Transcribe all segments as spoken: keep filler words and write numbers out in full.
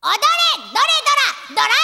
踊れどれドラドラ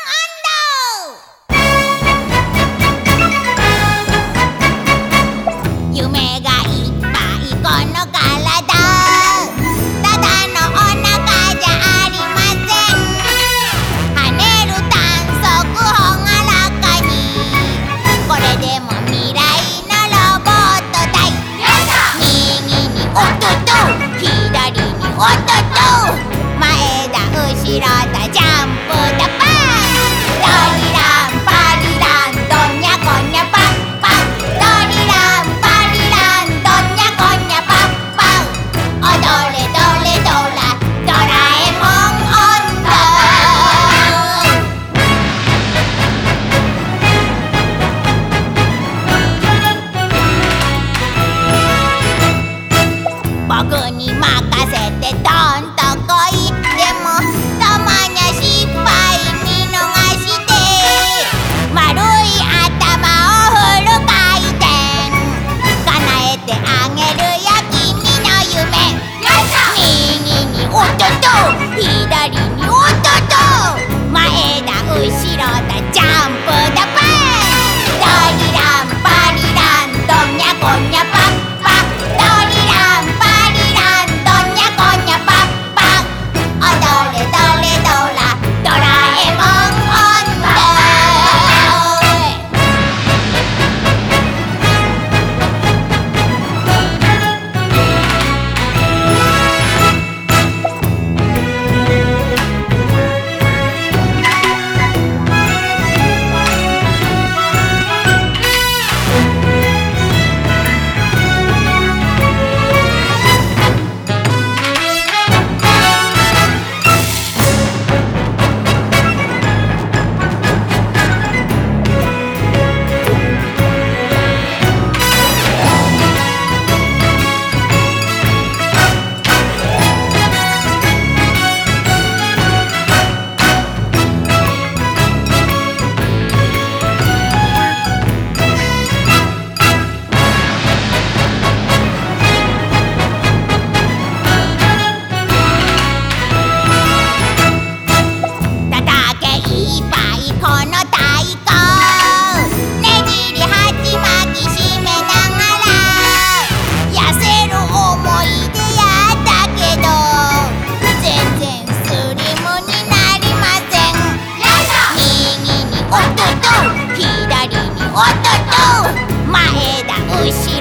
えもん音頭夢がいっぱいこの体ただのお腹じゃありません跳ねる短足ほがらかにこれでも未来のロボットだい右におっとっと左におっとっと前だ後ろだジャンプだパンドリランパリランドニャコニャパンパンドリランパリランドニャコニャパンパン踊れどれドラドラえもん音頭僕に任せてどんとこいでもたまにゃ失敗見逃して丸い頭をフル回転叶えてあげるよ君の夢右におっとっと左におっとっと前だ後ろだジャンプだパンドリランパリランドニャコニャパンパンドリランパリランドニャコニャパンパン踊れどれドラドラえもん音頭叩けいっぱいこの太鼓ねじり鉢巻き締めながら痩せる思いでやったけど全然スリムになりません右におっとっと左におっとっと前だ後ろ